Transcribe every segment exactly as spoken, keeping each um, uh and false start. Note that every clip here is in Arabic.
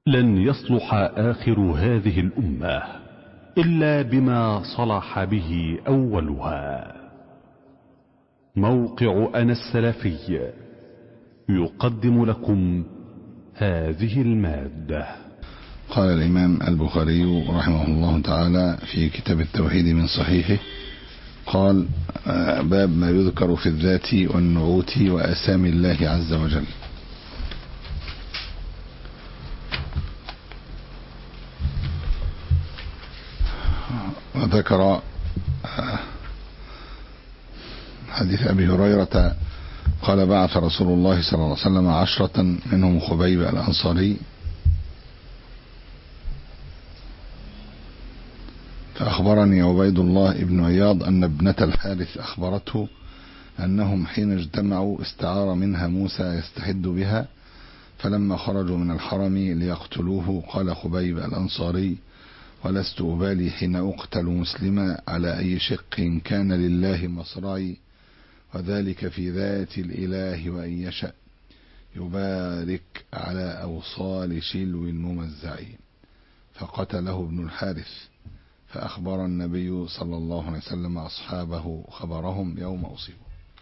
لن يصلح آخر هذه الأمة إلا بما صلح به أولها. موقع أنا السلفي يقدم لكم هذه المادة. قال الإمام البخاري رحمه الله تعالى في كتاب التوحيد من صحيحه، قال: باب ما يذكر في الذات والنعوت وأسامي الله عز وجل. وذكر حديث أبي هريرة قال: بعث رسول الله صلى الله عليه وسلم عشرة منهم خبيب الأنصاري فأخبرني عبيد الله ابن عياض أن ابنة الحارث أخبرته أنهم حين اجتمعوا استعار منها موسى يستحد بها، فلما خرجوا من الحرم ليقتلوه قال خبيب الأنصاري: ولست أبالي حين أقتل مسلما على أي شق كان لله مصرعي، وذلك في ذات الإله وإن يشأ يبارك على أوصال شلو الممزع. فقتله ابن الحارث، فأخبر النبي صلى الله عليه وسلم أصحابه خبرهم يوم أصيبوا.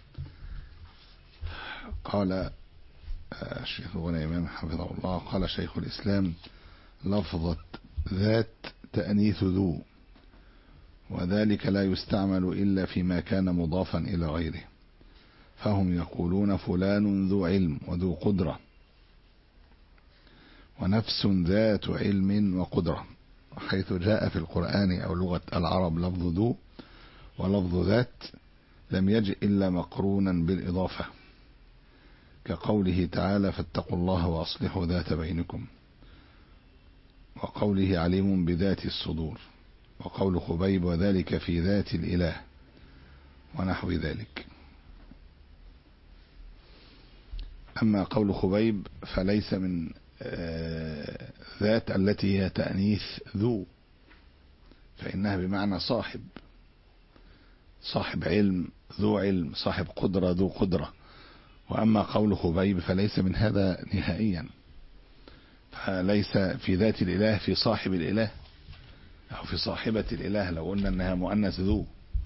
قال الشيخ غنيمان حفظه الله: قال شيخ الإسلام: لفظة ذات تأنيث ذو، وذلك لا يستعمل إلا فيما كان مضافا إلى غيره، فهم يقولون فلان ذو علم وذو قدرة، ونفس ذات علم وقدرة، حيث جاء في القرآن أو لغة العرب لفظ ذو ولفظ ذات لم يجئ إلا مقرونا بالإضافة، كقوله تعالى: فاتقوا الله وأصلحوا ذات بينكم، وقوله عليم بذات الصدور، وقول خبيب وذلك في ذات الإله، ونحو ذلك. أما قول خبيب فليس من ذات التي هي تأنيث ذو، فإنها بمعنى صاحب، صاحب علم ذو علم، صاحب قدرة ذو قدرة. وأما قول خبيب فليس من هذا نهائيا، فليس في ذات الإله في صاحب الإله أو في صاحبة الإله، لو قلنا أنها مؤنث ذو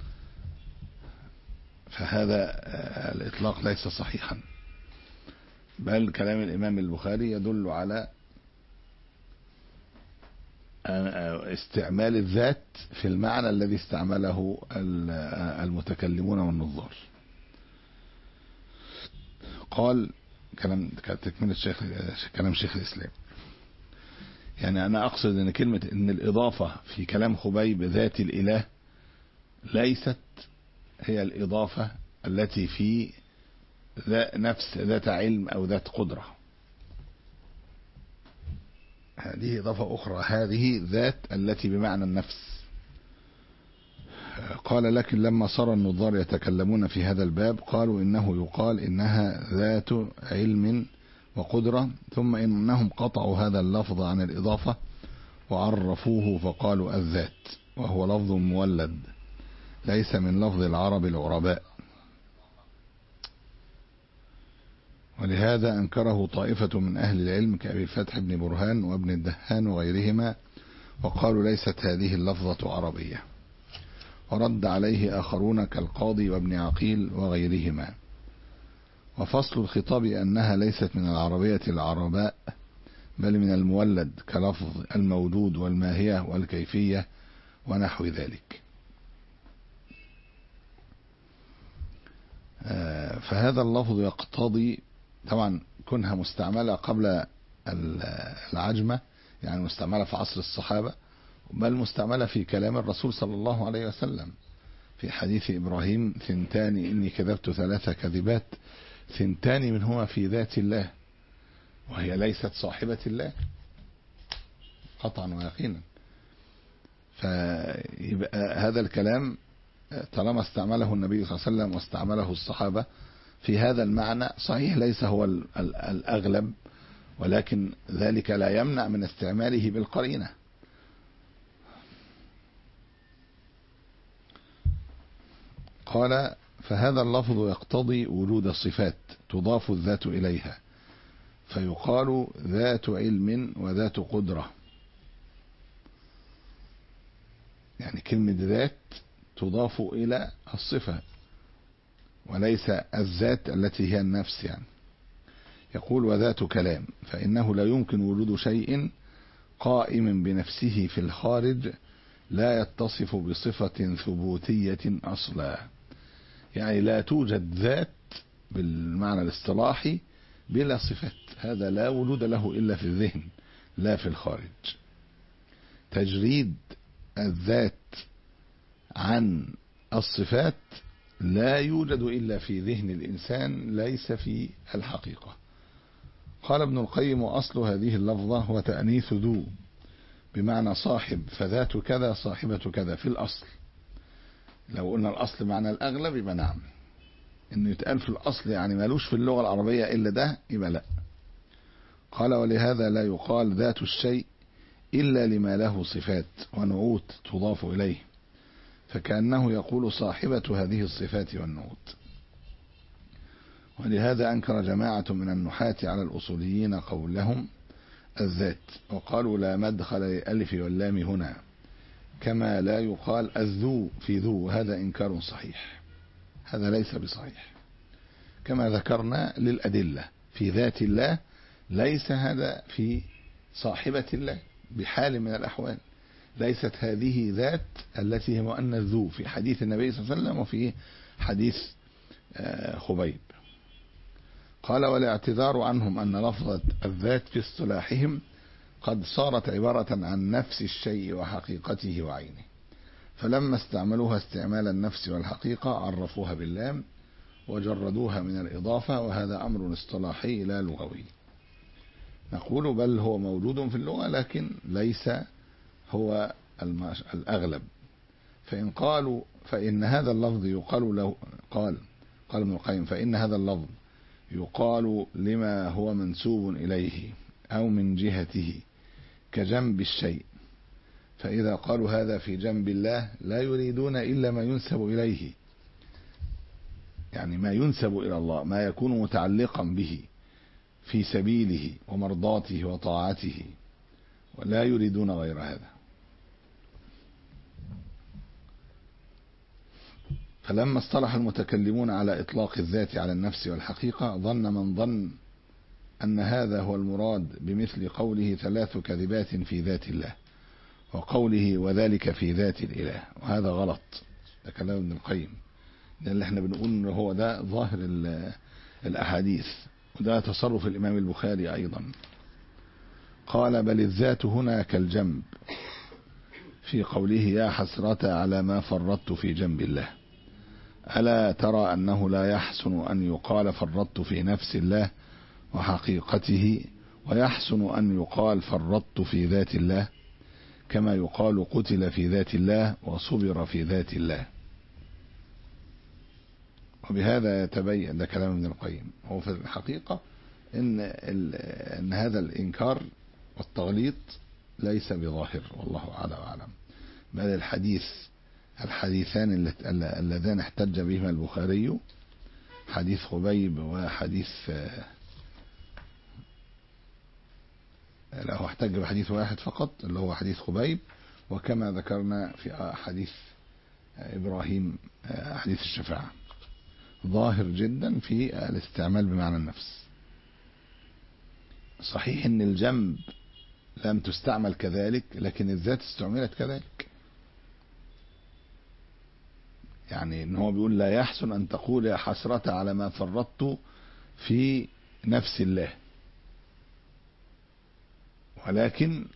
فهذا الإطلاق ليس صحيحا، بل كلام الإمام البخاري يدل على استعمال الذات في المعنى الذي استعمله المتكلمون والنظار. قال كلام تكملة الشيخ كلام شيخ الإسلام، يعني أنا أقصد أن كلمة أن الإضافة في كلام خبيب ذات الإله ليست هي الإضافة التي في نفس ذات علم أو ذات قدرة، هذه إضافة أخرى، هذه ذات التي بمعنى النفس. قال: لكن لما صار النظار يتكلمون في هذا الباب قالوا إنه يقال إنها ذات علم وقدرة، ثم إنهم قطعوا هذا اللفظ عن الإضافة وعرفوه فقالوا الذات، وهو لفظ مولد ليس من لفظ العرب العرباء، ولهذا أنكره طائفة من أهل العلم كأبي الفتح بن برهان وابن الدهان وغيرهما، وقالوا ليست هذه اللفظة عربية. ورد عليه آخرون كالقاضي وابن عقيل وغيرهما. وفصل الخطاب أنها ليست من العربية العرباء بل من المولد، كلفظ الموجود والماهية والكيفية ونحو ذلك. فهذا اللفظ يقتضي طبعا كونها مستعملة قبل العجمة، يعني مستعملة في عصر الصحابة، بل مستعملة في كلام الرسول صلى الله عليه وسلم في حديث إبراهيم: ثنتان إني كذبت ثلاث كذبات ثنتان منهما في ذات الله، وهي ليست صاحبة الله قطعا ويقينا. فيبقى هذا الكلام طالما استعمله النبي صلى الله عليه وسلم واستعمله الصحابة في هذا المعنى صحيح ليس هو الأغلب، ولكن ذلك لا يمنع من استعماله بالقرينة. قال: فهذا اللفظ يقتضي وجود الصفات تضاف الذات إليها، فيقال ذات علم وذات قدرة. يعني كلمة ذات تضاف إلى الصفة وليس الذات التي هي النفس. يعني يقول وذات كلام، فإنه لا يمكن وجود شيء قائم بنفسه في الخارج لا يتصف بصفة ثبوتية أصلا. يعني لا توجد ذات بالمعنى الاصطلاحي بلا صفات، هذا لا وجود له إلا في الذهن لا في الخارج. تجريد الذات عن الصفات لا يوجد إلا في ذهن الإنسان ليس في الحقيقة. قال ابن القيم: أصل هذه اللفظة هو تأنيث ذو بمعنى صاحب، فذات كذا صاحبة كذا في الأصل. لو قلنا الأصل معنى الأغلب يبقى نعم، إنه يتقال في الأصل يعني مالوش في اللغة العربية إلا ده يبقى لا. قال: ولهذا لا يقال ذات الشيء إلا لما له صفات ونعوت تضاف إليه، فكأنه يقول صاحبة هذه الصفات والنعوت. ولهذا أنكر جماعة من النحاة على الأصوليين قولهم الذات، وقالوا لا مدخل للألف واللام هنا، كما لا يقال الذو في ذو، وهذا إنكار صحيح، هذا ليس بصحيح. كما ذكرنا للأدلة في ذات الله ليس هذا في صاحبة الله بحال من الأحوال. ليست هذه ذات التي هي مؤنث ذو في حديث النبي صلى الله عليه وسلم وفي حديث خبيب. قال: والاعتذار عنهم أن لفظة الذات في اصطلاحهم قد صارت عبارة عن نفس الشيء وحقيقته وعينه، فلما استعملوها استعمال النفس والحقيقة عرفوها باللام وجردوها من الإضافة، وهذا أمر اصطلاحي لا لغوي. نقول بل هو موجود في اللغة لكن ليس هو الأغلب. فإن قالوا فإن هذا اللفظ يقال له قال قال ابن القيم: فإن هذا اللفظ يقال لما هو منسوب إليه أو من جهته كجنب الشيء، فإذا قالوا هذا في جنب الله لا يريدون إلا ما ينسب إليه، يعني ما ينسب إلى الله، ما يكون متعلقا به في سبيله ومرضاته وطاعته، ولا يريدون غير هذا. فلما اصطلح المتكلمون على إطلاق الذات على النفس والحقيقة ظن من ظن أن هذا هو المراد بمثل قوله ثلاث كذبات في ذات الله، وقوله وذلك في ذات الإله، وهذا غلط. ده كلام ابن القيم، ده اللي احنا بنقول إنه هو ده ظاهر الأحاديث، وده تصرف الإمام البخاري أيضا. قال: بل الذات هنا كالجنب في قوله يا حسرة على ما فرطت في جنب الله، ألا ترى أنه لا يحسن أن يقال فرطت في نفس الله وحقيقته، ويحسن أن يقال فرطت في ذات الله، كما يقال قتل في ذات الله وصبر في ذات الله. وبهذا يتبين، ده كلام ابن القيم، هو في الحقيقة إن, إن هذا الإنكار والتغليط ليس بظاهر، والله أعلى وأعلم. بل الحديث الحديثان اللذان احتج بهما البخاري، حديث خبيب وحديث لا هو احتج بحديث واحد فقط اللي هو حديث خبيب، وكما ذكرنا في حديث إبراهيم حديث الشفاعة، ظاهر جدا في الاستعمال بمعنى النفس. صحيح ان الجنب لم تستعمل كذلك، لكن الذات استعملت كذلك. يعني ان هو بيقول لا يحسن ان تقول يا حسرة على ما فرطت في نفس الله، ولكن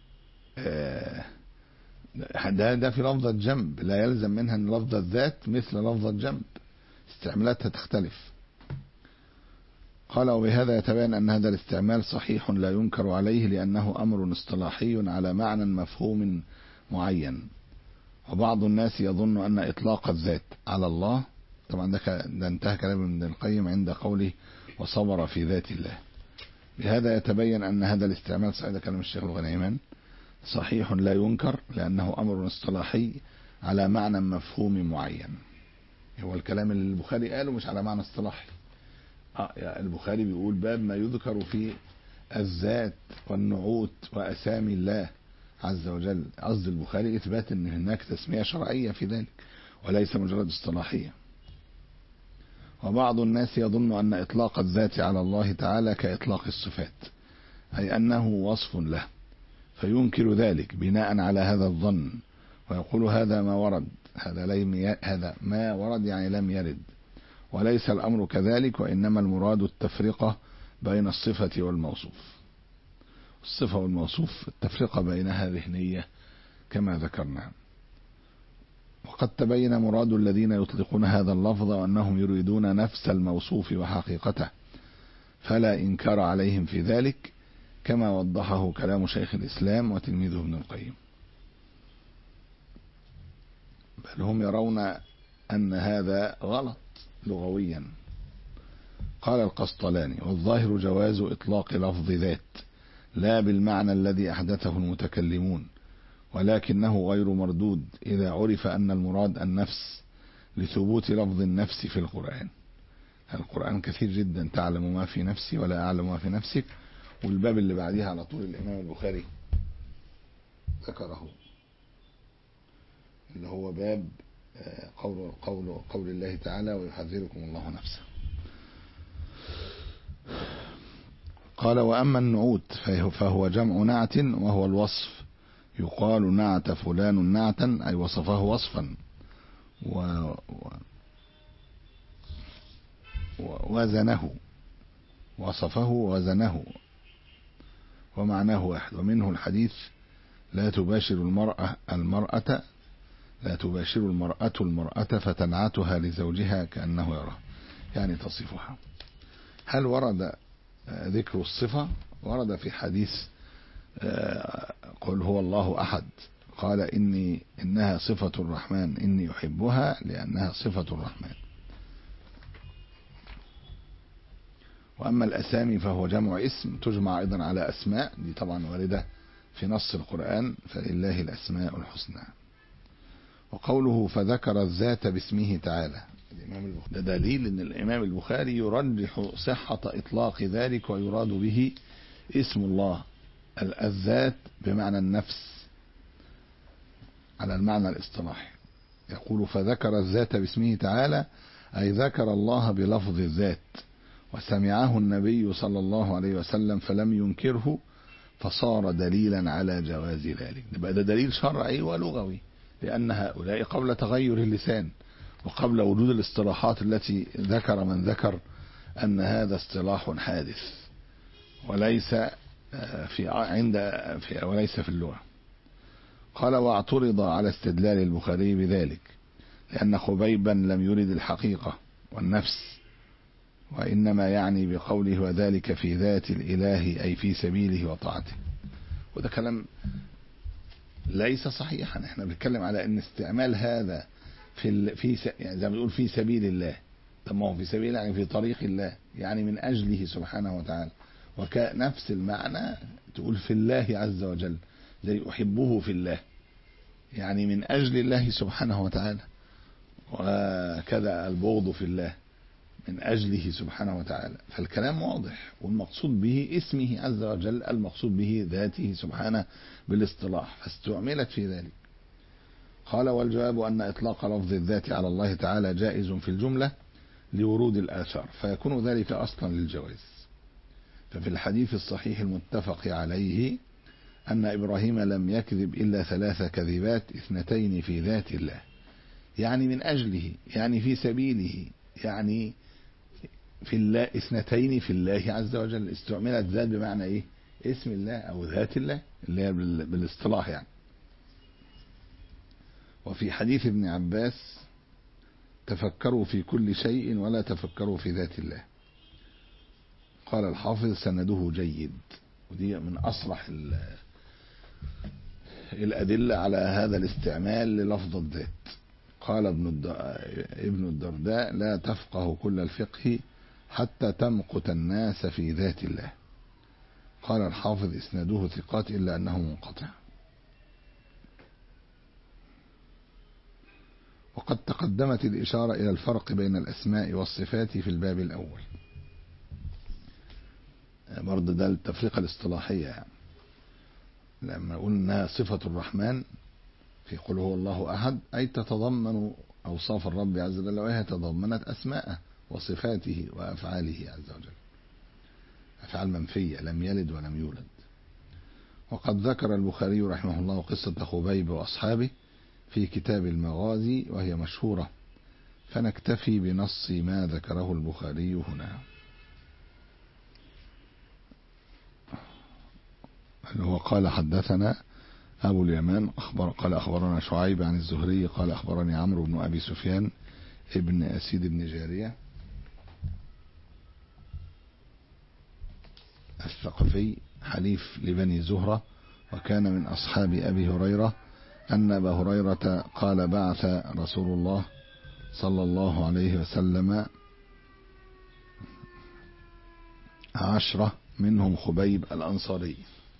ده, ده في لفظة جنب، لا يلزم منها ان لفظة ذات مثل لفظة جنب، استعمالاتها تختلف. قال: وبهذا يتبين أن هذا الاستعمال صحيح لا ينكر عليه، لأنه أمر اصطلاحي على معنى مفهوم معين. وبعض الناس يظن أن إطلاق الذات على الله، طبعا ده, ده انتهى كلام ابن القيم عند قوله وصبر في ذات الله. بهذا يتبين أن هذا الاستعمال صحيح، ده كلام الشيخ الغنيمان، صحيح لا ينكر لأنه أمر اصطلاحي على معنى مفهوم معين. هو الكلام اللي البخاري قاله مش على معنى اصطلاحي. آه البخاري بيقول باب ما يذكر في الذات والنعوت وأسامي الله عز وجل. قصد البخاري إثبات أن هناك تسمية شرعية في ذلك وليس مجرد اصطلاحية. وبعض الناس يظن أن إطلاق الذات على الله تعالى كإطلاق الصفات، أي أنه وصف له، فينكر ذلك بناء على هذا الظن ويقول هذا ما ورد، هذا لم هذا ما ورد يعني لم يرد، وليس الأمر كذلك، وإنما المراد التفرقة بين الصفة والموصوف. الصفة والموصوف التفرقة بينها ذهنية كما ذكرنا. وقد تبين مراد الذين يطلقون هذا اللفظ وأنهم يريدون نفس الموصوف وحقيقته، فلا إنكار عليهم في ذلك، كما وضحه كلام شيخ الإسلام وتلميذه ابن القيم. بل هم يرون أن هذا غلط لغويا. قال القسطلاني: والظاهر جواز إطلاق لفظ ذات لا بالمعنى الذي أحدثه المتكلمون، ولكنه غير مردود إذا عرف أن المراد النفس لثبوت لفظ النفس في القرآن. القرآن كثير جدا، تعلم ما في نفسي ولا أعلم ما في نفسك. والباب اللي بعدها على طول الإمام البخاري ذكره، اللي هو باب قول, قول, قول الله تعالى: ويحذركم الله نفسه. قال: وأما النعوت فهو جمع نعت وهو الوصف، يقال نعت فلان نعتا أي وصفه وصفا، و... ووزنه وصفه وزنه، ومعناه واحد. ومنه الحديث: لا تباشر المرأة المرأة لا تباشر المرأة المرأة فتنعتها لزوجها كأنه يراه، يعني تصفها. هل ورد ذكر الصفة؟ ورد في حديث قل هو الله أحد، قال إني إنها صفة الرحمن إني أحبها لأنها صفة الرحمن. وأما الأسامي فهو جمع اسم تجمع أيضا على أسماء، دي طبعا واردة في نص القرآن: فلله الأسماء الحسنى. وقوله فذكر الذات باسمه تعالى، الإمام البخاري ده دليل أن الإمام البخاري يرجح صحة إطلاق ذلك، ويراد به اسم الله الذات بمعنى النفس على المعنى الاصطلاحي. يقول فذكر الذات باسمه تعالى أي ذكر الله بلفظ الذات، وسمعه النبي صلى الله عليه وسلم فلم ينكره، فصار دليلا على جواز ذلك. ده ده دليل شرعي ولغوي، لأن هؤلاء قبل تغير اللسان وقبل وجود الاصطلاحات التي ذكر من ذكر أن هذا اصطلاح حادث وليس في عند في وليس في اللغة. قال: واعترض على استدلال البخاري بذلك لأن خبيبا لم يرد الحقيقة والنفس، وإنما يعني بقوله وذلك في ذات الإله أي في سبيله وطاعته. وده كلام ليس صحيحا. احنا بنتكلم على ان استعمال هذا في ال... في س... يعني زي ما بنقول في سبيل الله. طب ما هو في سبيل يعني في طريق الله، يعني من اجله سبحانه وتعالى. وكنفس المعنى تقول في الله عز وجل، زي احبه في الله، يعني من اجل الله سبحانه وتعالى. وكذا البغض في الله من اجله سبحانه وتعالى. فالكلام واضح، والمقصود به اسمه عز وجل، المقصود به ذاته سبحانه بالاصطلاح، فاستعملت في ذلك. قال: والجواب أن إطلاق لفظ الذات على الله تعالى جائز في الجملة لورود الآثار، فيكون ذلك أصلا للجواز. ففي الحديث الصحيح المتفق عليه أن إبراهيم لم يكذب إلا ثلاث كذبات، اثنتين في ذات الله، يعني من أجله، يعني في سبيله، يعني في الله، اثنتين في الله عز وجل. استعملت ذات بمعنى ايه؟ اسم الله او ذات الله اللي هي بالاصطلاح يعني. وفي حديث ابن عباس: تفكروا في كل شيء ولا تفكروا في ذات الله. قال الحافظ: سنده جيد. ودي من اصرح الادله على هذا الاستعمال للفظ الذات. قال ابن الدرداء: لا تفقه كل الفقه حتى تمقت الناس في ذات الله. قال الحافظ: اسناده ثقات إلا أنه منقطع. وقد تقدمت الإشارة إلى الفرق بين الأسماء والصفات في الباب الأول. برضه ده التفرقة الاصطلاحية يعني. لما نقول انها صفة الرحمن في قل هو الله احد اي تتضمن اوصاف الرب عز وجل، وهي تضمنت اسماءه وصفاته وافعاله عز وجل، افعال منفية، لم يلد ولم يولد. وقد ذكر البخاري رحمه الله قصة خبيب واصحابه في كتاب المغازي وهي مشهورة، فنكتفي بنص ما ذكره البخاري هنا. هو قال حدثنا أبو اليمان أخبر قال أخبرنا شعيب عن الزهري قال أخبرني عمرو بن أبي سفيان ابن أسيد بن جارية الثقفي حليف لبني زهرة، وكان من أصحاب أبي هريرة أن أبا هريرة قال بعث رسول الله صلى الله عليه وسلم عشرة منهم خبيب الأنصاري،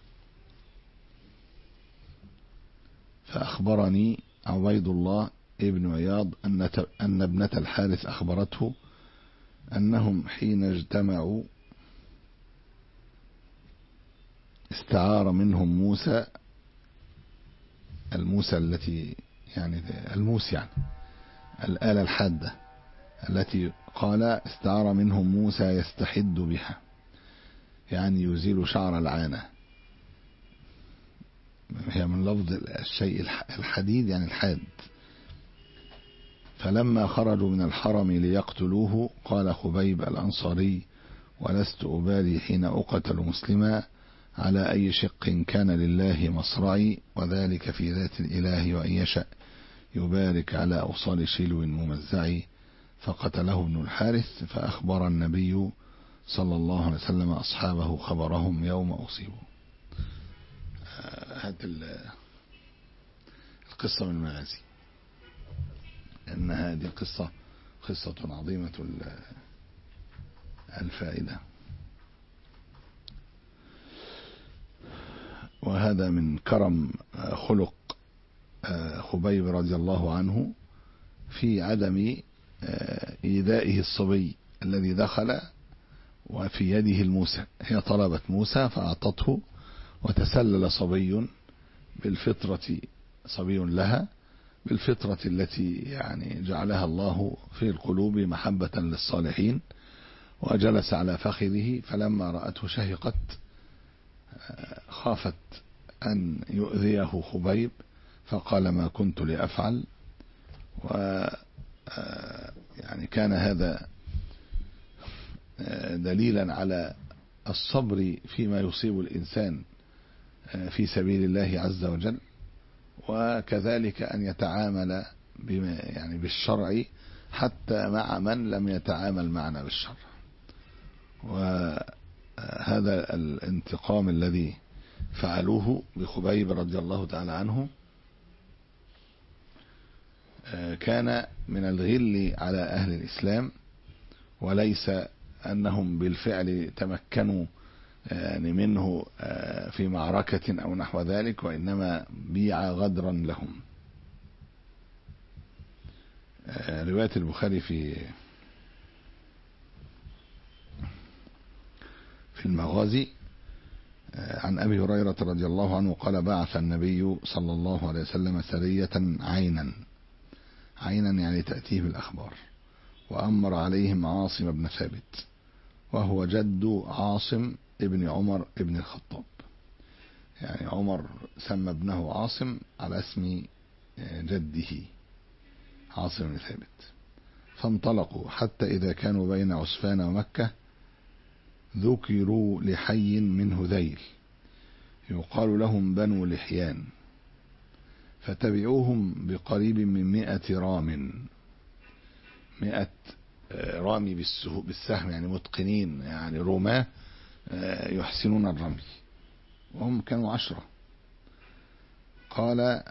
فأخبرني عبيد الله ابن عياض أن أن ابنة الحارث أخبرته أنهم حين اجتمعوا استعار منهم موسى، الموسى التي يعني الموس يعني الآلة الحادة التي قال استعار منهم موسى يستحد بها، يعني يزيل شعر العانة، هي من لفظ الشيء الحديد يعني الحاد. فلما خرجوا من الحرم ليقتلوه قال خبيب الأنصاري ولست أبالي حين أقتل مسلما على أي شق كان لله مصرعي، وذلك في ذات الإله وإن يشأ يبارك على أوصال شلو ممزعي. فقتله ابن الحارث فأخبر النبي صلى الله عليه وسلم أصحابه خبرهم يوم أصيبوا. هذه القصة من المغازي، إن هذه القصة قصة عظيمة الفائدة، وهذا من كرم خلق خبيب رضي الله عنه في عدم إيذائه الصبي الذي دخل وفي يده الموسى. هي طلبت موسى فأعطته، وتسلل صبي بالفطرة، صبي لها بالفطرة التي يعني جعلها الله في القلوب محبة للصالحين، وجلس على فخذه، فلما رأته شهقت خافت أن يؤذيه خبيب فقال ما كنت لأفعل. و يعني كان هذا دليلا على الصبر فيما يصيب الإنسان في سبيل الله عز وجل، وكذلك أن يتعامل بما يعني بالشرع حتى مع من لم يتعامل معنا بالشرع. وهذا الانتقام الذي فعلوه بخبيب رضي الله تعالى عنه كان من الغل على أهل الإسلام، وليس أنهم بالفعل تمكنوا يعني منه في معركة أو نحو ذلك، وإنما بيع غدرا لهم. رواية البخاري في في المغازي عن أبي هريرة رضي الله عنه قال بعث النبي صلى الله عليه وسلم سرية عينا، عينا يعني تأتيه بالأخبار، وأمر عليهم عاصم بن ثابت وهو جد عاصم ابن عمر ابن الخطاب، يعني عمر سمى ابنه عاصم على اسم جده عاصم بن ثابت. فانطلقوا حتى إذا كانوا بين عسفان ومكة ذكروا لحي من هذيل يقال لهم بنو لحيان، فتبعوهم بقريب من مئة رام، مئة رامي بالسهم يعني متقنين، يعني رماة يحسنون الرمي، وهم كانوا عشرة. قال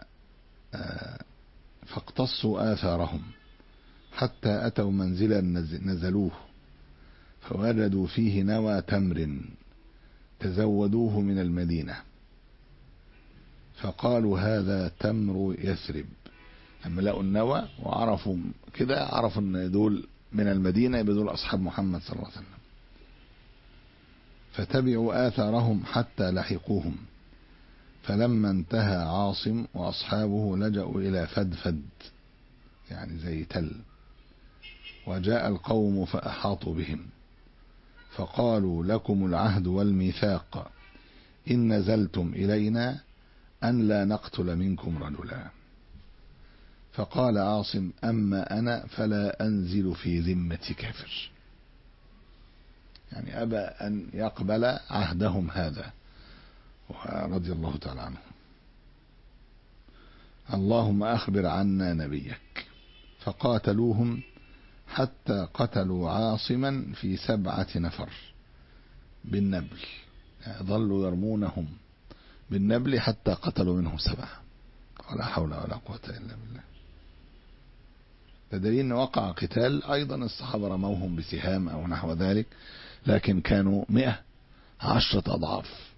فاقتصوا آثارهم حتى أتوا منزلا نزلوه فوجدوا فيه نوى تمر تزودوه من المدينة، فقالوا هذا تمر يثرب. لما لقوا النوى وعرفوا كده عرفوا ان دول من المدينة، يبقى دول أصحاب محمد صلى الله عليه وسلم. فتبعوا آثارهم حتى لحقوهم. فلما انتهى عاصم وأصحابه لجأوا إلى فدفد يعني زي تل، وجاء القوم فأحاطوا بهم فقالوا لكم العهد والميثاق إن نزلتم إلينا أن لا نقتل منكم رجلا. فقال عاصم أما أنا فلا أنزل في ذمة كافر، يعني أبى أن يقبل عهدهم هذا رضي الله تعالى عنه. اللهم أخبر عنا نبيك. فقاتلوهم حتى قتلوا عاصما في سبعة نفر بالنبل، يعني ظلوا يرمونهم بالنبل حتى قتلوا منهم سبعة، ولا حول ولا قوة إلا بالله. بدليل أن وقع قتال أيضا الصحابة رموهم بسهام أو نحو ذلك، لكن كانوا مئة عشرة أضعاف.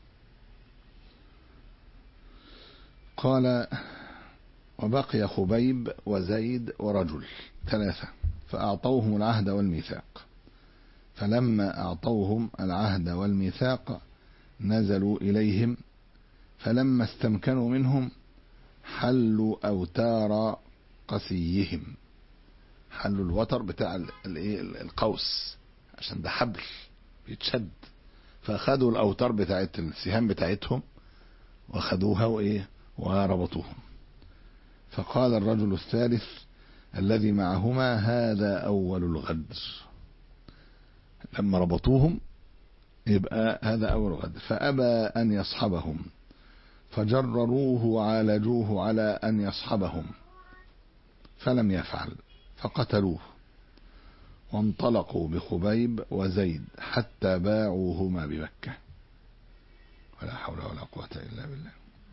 قال وبقي خبيب وزيد ورجل ثلاثة فأعطوهم العهد والميثاق. فلما أعطوهم العهد والميثاق نزلوا إليهم، فلما استمكنوا منهم حلوا أوتار قسيهم. حلوا الوتر بتاع القوس عشان ده حبل بيتشد، فأخذوا الأوتار بتاعت السهام بتاعتهم وأخذوها وإيه وربطوهم. فقال الرجل الثالث الذي معهما هذا أول الغدر، لما ربطوهم يبقى هذا أول الغدر. فأبى أن يصحبهم فجرروه وعالجوه على أن يصحبهم فلم يفعل فقتلوه، وانطلقوا بخبيب وزيد حتى باعوهما بمكة، ولا حول ولا قوة إلا بالله.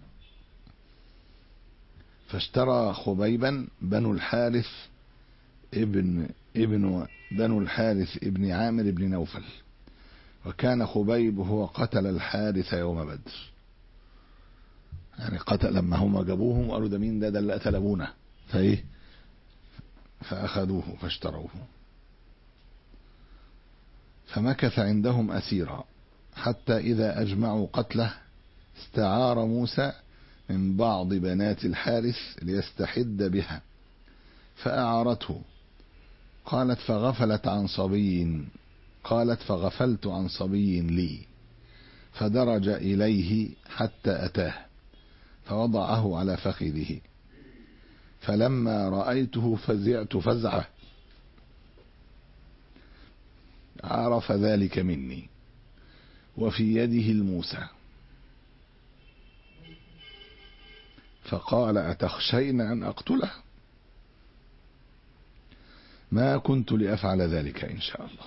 فاشترى خبيبا بنو الحارث ابن ابن بنو الحارث ابن عامر بن نوفل، وكان خبيب هو قتل الحارث يوم بدر، يعني قتل لما هم جابوهم وقالوا ده مين ده ده اللي قتل ابونا، فايه فاخذوه فاشتروه. فمكث عندهم اسيرا حتى اذا اجمعوا قتله استعار موسى من بعض بنات الحارث ليستحد بها فأعارته. قالت فغفلت عن صبي قالت فغفلت عن صبي لي، فدرج إليه حتى أتاه فوضعه على فخذه، فلما رأيته فزعت فزعة عرف ذلك مني، وفي يده الموسى، فقال أتخشين أن أقتله؟ ما كنت لأفعل ذلك إن شاء الله.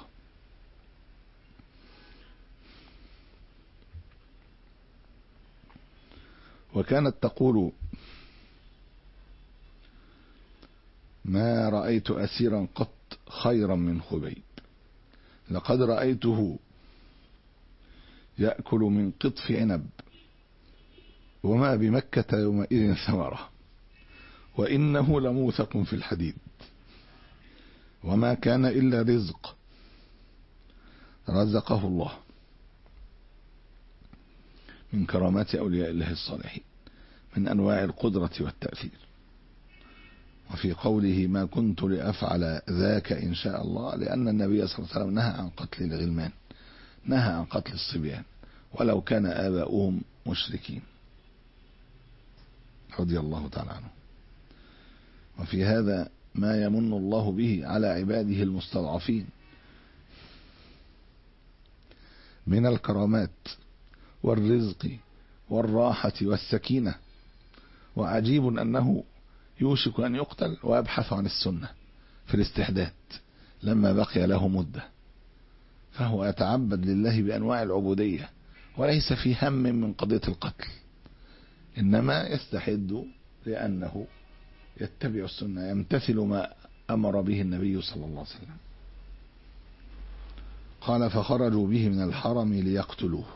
وكانت تقول ما رأيت أسيرا قط خيرا من خبيب، لقد رأيته يأكل من قطف عنب وما بمكة يومئذ ثمرة، وإنه لموثق في الحديد، وما كان إلا رزق رزقه الله من كرامات أولياء الله الصالحين من أنواع القدرة والتأثير. وفي قوله ما كنت لأفعل ذاك إن شاء الله، لأن النبي صلى الله عليه وسلم نهى عن قتل الغلمان، نهى عن قتل الصبيان ولو كان آباؤهم مشركين رضي الله تعالى عنه. وفي هذا ما يمن الله به على عباده المستضعفين من الكرامات والرزق والراحة والسكينة. وعجيب أنه يوشك أن يقتل ويبحث عن السنة في الاستحداث لما بقي له مدة، فهو يتعبد لله بأنواع العبودية وليس في هم من قضية القتل، إنما يستحد لأنه يتبع السنة يمتثل ما أمر به النبي صلى الله عليه وسلم. قال فخرجوا به من الحرم ليقتلوه.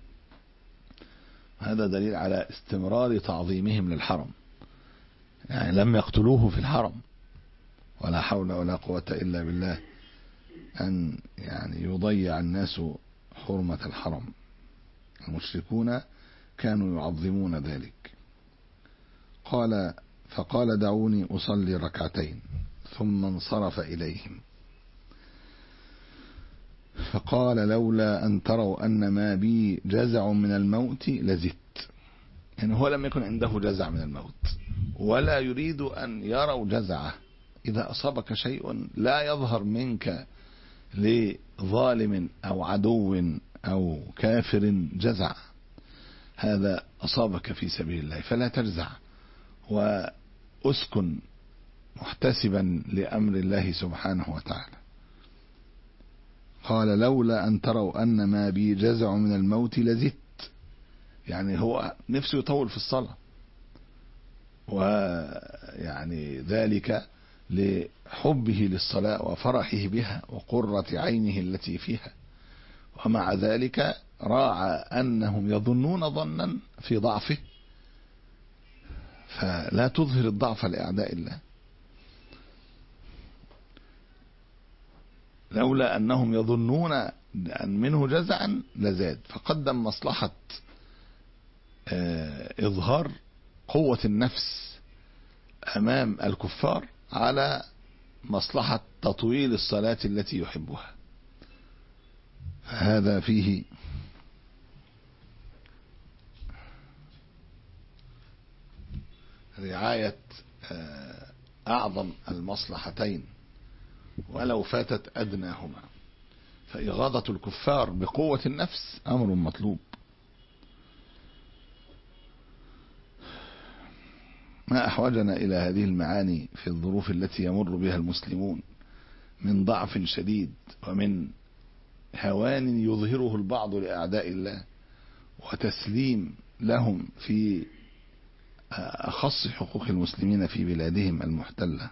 هذا دليل على استمرار تعظيمهم للحرم، يعني لم يقتلوه في الحرم، ولا حول ولا قوة إلا بالله أن يعني يضيع الناس حرمة الحرم. المشركون كانوا يعظمون ذلك. قال فقال دعوني أصلي ركعتين، ثم انصرف إليهم فقال لولا أن تروا أن ما بي جزع من الموت لزدت. يعني هو لم يكن عنده جزع من الموت ولا يريد أن يروا جزعه. إذا أصابك شيء لا يظهر منك لظالم أو عدو أو كافر جزع، هذا أصابك في سبيل الله فلا تجزع، وأسكن محتسبا لأمر الله سبحانه وتعالى. قال لولا أن تروا أن ما بي جزع من الموت لزدت، يعني هو نفسه يطول في الصلاة، ويعني ذلك لحبه للصلاة وفرحه بها وقرة عينه التي فيها. ومع ذلك راعى أنهم يظنون ظنا في ضعفه، فلا تظهر الضعف لأعداء الله. لولا أنهم يظنون أن منه جزعا لزاد، فقدم مصلحة إظهار قوة النفس أمام الكفار على مصلحة تطويل الصلاة التي يحبها. فهذا فيه رعاية أعظم المصلحتين ولو فاتت أدناهما. فإغاظة الكفار بقوة النفس أمر مطلوب. ما أحوجنا إلى هذه المعاني في الظروف التي يمر بها المسلمون من ضعف شديد ومن هوان يظهره البعض لأعداء الله وتسليم لهم في أخص حقوق المسلمين في بلادهم المحتلة.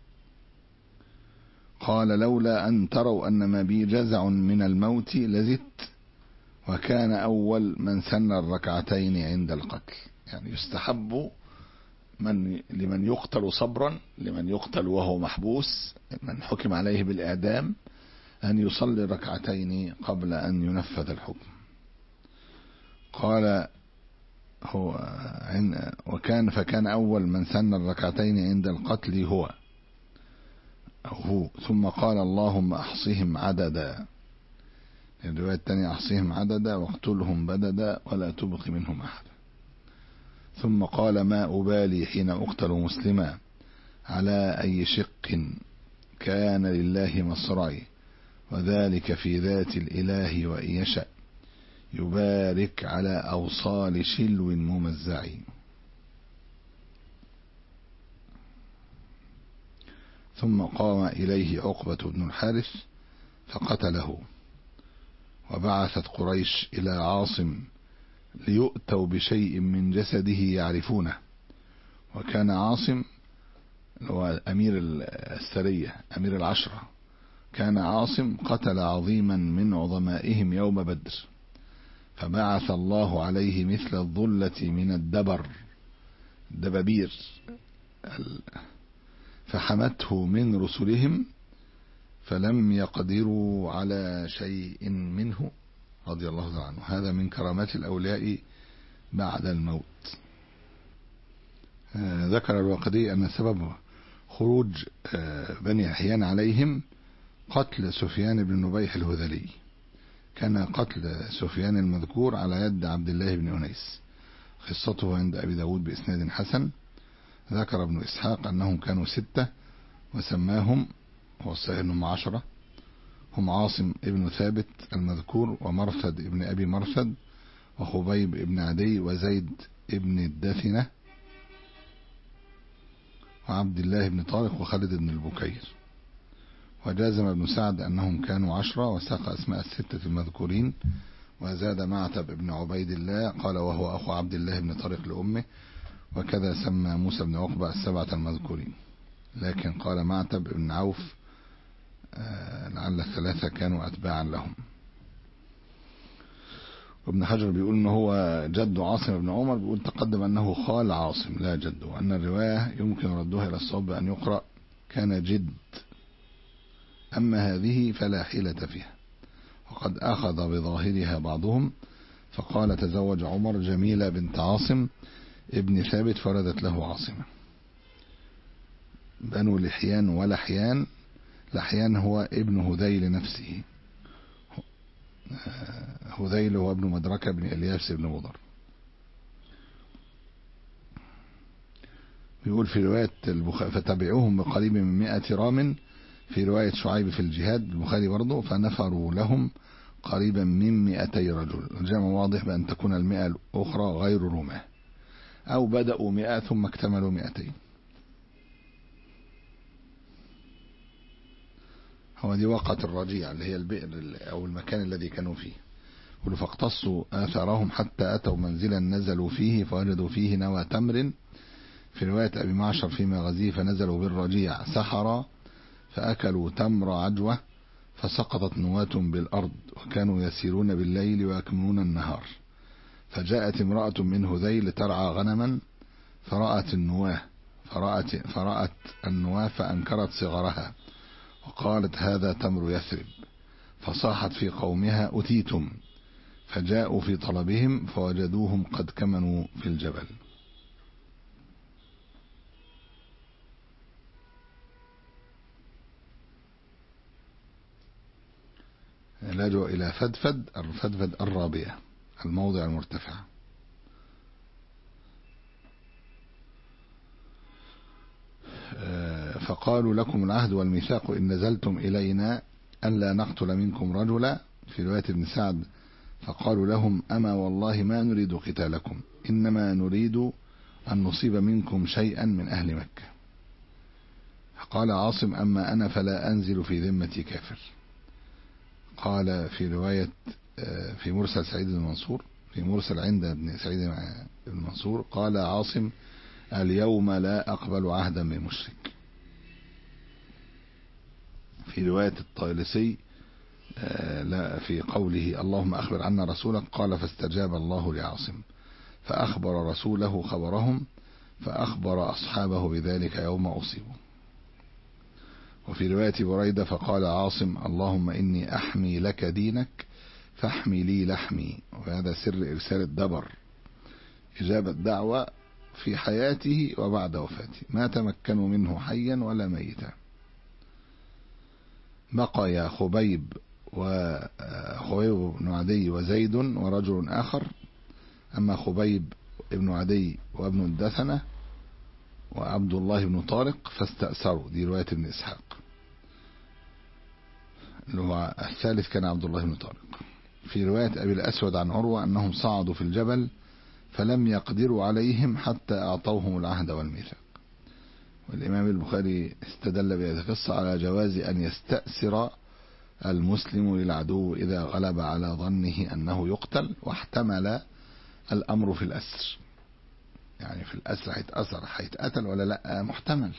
قال لولا أن تروا أن ما بي جزع من الموت لزدت، وكان أول من سن الركعتين عند القتل. يعني يستحب من لمن يقتل صبرا، لمن يقتل وهو محبوس، من حكم عليه بالإعدام، أن يصلي ركعتين قبل أن ينفذ الحكم. قال هو وكان فكان أول من سن الركعتين عند القتل هو أو هو ثم قال اللهم أحصهم عددا. الرواية الثانية أحصهم عددا واقتلهم بددا ولا تبق منهم أحد. ثم قال ما أبالي حين أقتل مسلما على أي شق كان لله مصرعي، وذلك في ذات الإله وإن يشأ يبارك على أوصال شلو ممزع. ثم قام إليه عقبة بن الحارث فقتله. وبعثت قريش إلى عاصم ليؤتوا بشيء من جسده يعرفونه. وكان عاصم هو أمير السرية أمير العشرة، كان عاصم قتل عظيما من عظمائهم يوم بدر، فبعث الله عليه مثل الظلة من الدبر دبابير فحمته من رسلهم فلم يقدروا على شيء منه رضي الله عنه. هذا من كرامات الأولياء بعد الموت. ذكر الواقدي أن سبب خروج بني أحيان عليهم قتل سفيان بن نبيح الهذلي. كان قتل سفيان المذكور على يد عبد الله بن أنيس، قصته عند أبي داود بإسناد حسن. ذكر ابن إسحاق أنهم كانوا ستة وسماهم، هو الصحيح أنهم عشرة، هم عاصم ابن ثابت المذكور ومرثد ابن أبي مرثد وخبيب ابن عدي وزيد ابن الدثنة وعبد الله بن طارق وخالد بن البكير. وجازم ابن سعد أنهم كانوا عشرة وساق أسماء الستة المذكورين، وزاد معتب ابن عبيد الله قال وهو أخو عبد الله بن طارق لأمه، وكذا سمى موسى بن عقبة السبعة المذكورين. لكن قال معتب ابن عوف آه لعل الثلاثة كانوا أتباعا لهم. وابن حجر بيقول انه هو جد عاصم بن عمر، بيقول تقدم أنه خال عاصم لا جد، وأن الرواية يمكن ردها إلى الصواب بأن يقرأ كان جد، أما هذه فلا حيلة فيها. وقد أخذ بظاهرها بعضهم، فقال تزوج عمر جميلة بنت عاصم ابن ثابت فولدت له عاصمة. بنو لحيان ولحيان، لحيان هو ابن هذيل نفسه، هذيل هو ابن مدركة بن إلياس بن مضر. بيقول في رواية البخاري فتبعوهم بقريب من مئة رام، في رواية شعيب في الجهاد البخاري برضه فنفروا لهم قريبا من مئتي رجل. الجمع واضح بأن تكون المئة الأخرى غير رماه، أو بدأوا مئة ثم اكتملوا مئتين. هو دي وقعة الرجيع اللي هي البئر أو المكان الذي كانوا فيه. فاقتصوا آثارهم حتى أتوا منزلا نزلوا فيه فوجدوا فيه نوى تمر، في رواية أبي معشر في مغازيه فنزلوا بالرجيع سحرا فأكلوا تمر عجوة فسقطت نواة بالأرض، وكانوا يسيرون بالليل ويكمنون النهار. فجاءت امرأة من هذيل ترعى غنما فرأت النواة فرأت, فرأت النواة فأنكرت صغرها وقالت هذا تمر يثرب، فصاحت في قومها أتيتم، فجاءوا في طلبهم فوجدوهم قد كمنوا في الجبل. لجوا إلى فدفد، الفدفد الرابية الموضع المرتفع. فقالوا لكم العهد والميثاق إن نزلتم إلينا ألا نقتل منكم رجلا، في رواية ابن سعد فقالوا لهم أما والله ما نريد قتالكم، إنما نريد أن نصيب منكم شيئا من أهل مكة. قال عاصم أما أنا فلا أنزل في ذمة كافر. قال في رواية في مرسل سعيد بن منصور، في مرسل عند ابن سعيد بن منصور قال عاصم اليوم لا أقبل عهدا من مشرك. في رواية الطالسي لا في قوله اللهم أخبر عنا رسولك قال فاستجاب الله لعاصم فأخبر رسوله خبرهم فأخبر أصحابه بذلك يوم أصيبوا. وفي رواية بريدة فقال عاصم اللهم إني أحمي لك دينك فاحمي لي لحمي، وهذا سر إرسال الدبر، إجابة دعوة في حياته وبعد وفاته، ما تمكنوا منه حيا ولا ميتا. بقي خبيب وخبيب بن عدي وزيد ورجل آخر، أما خبيب ابن عدي وابن الدثنة وعبد الله بن طارق فاستأثروا، دي رواية ابن إسحاق، اللي هو الثالث كان عبد الله بن طارق. في رواية أبي الأسود عن عروة أنهم صعدوا في الجبل فلم يقدروا عليهم حتى أعطوهم العهد والميثاق. والإمام البخاري استدل بهذه القصة على جواز أن يستأثر المسلم للعدو إذا غلب على ظنه أنه يقتل، واحتمل الأمر في الأسر، يعني في الأسر هيتأثر هيتقتل ولا لا محتمل،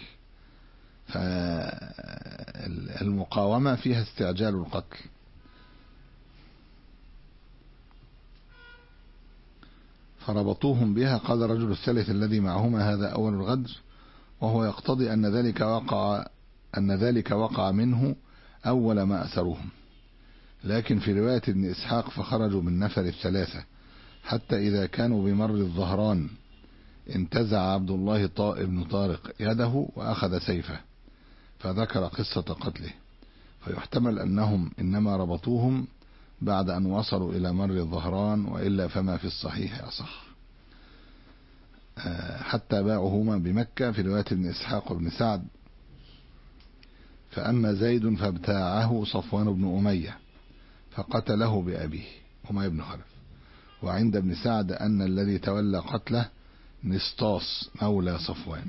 فالمقاومة فيها استعجال القتل. فربطوهم بها. قال الرجل الثالث الذي معهما هذا أول الغدر، وهو يقتضي أن ذلك وقع أن ذلك وقع منه أول ما أسروهم. لكن في رواية ابن إسحاق فخرجوا من نفر الثلاثة حتى إذا كانوا بمر الظهران انتزع عبد الله طائب بن طارق يده وأخذ سيفه، فذكر قصة قتله، فيحتمل أنهم إنما ربطوهم بعد أن وصلوا إلى مر الظهران، وإلا فما في الصحيح أصح. حتى باعهما بمكة، في رواية ابن إسحاق وابن سعد فأما زيد فابتاعه صفوان بن أمية فقتله بأبيه أمية بن خلف. وعند ابن سعد أن الذي تولى قتله نسطاس مولى صفوان.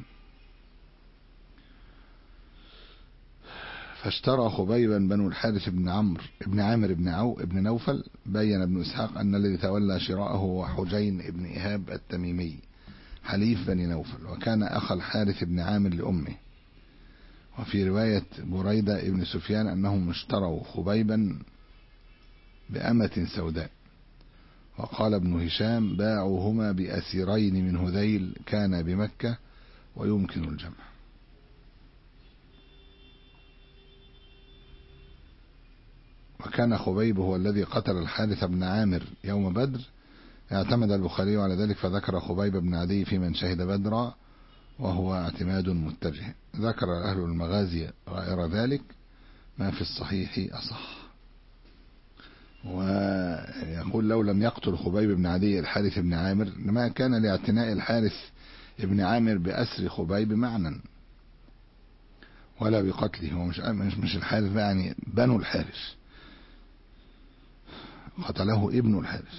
فاشترى خبيبا بنو الحارث بن عمرو ابن عامر بن عو ابن نوفل. بين ابن إسحاقه أن الذي تولى شراءه هو حجين ابن إيهاب التميمي حليف بني نوفل، وكان أخ الحارث بن عامر لأمه. وفي رواية بريدة ابن سفيان أنهم اشتروا خبيبا بأمة سوداء. وقال ابن هشام باعوهما بأسيرين من هذيل كان بمكة ويمكن الجمع. وكان خبيب هو الذي قتل الحارث بن عامر يوم بدر، اعتمد البخاري على ذلك فذكر خبيب بن عدي في من شهد بدرا وهو اعتماد متجه. ذكر أهل المغازي غير ذلك ما في الصحيح أصح. ويقول لو لم يقتل خبيب بن عدي الحارث بن عامر لما كان لاعتناء الحارث ابن عامر بأسر خبيب معنى ولا بقتله. هو مش مش مش الحارث يعني بنو الحارث، قتله ابن الحارث.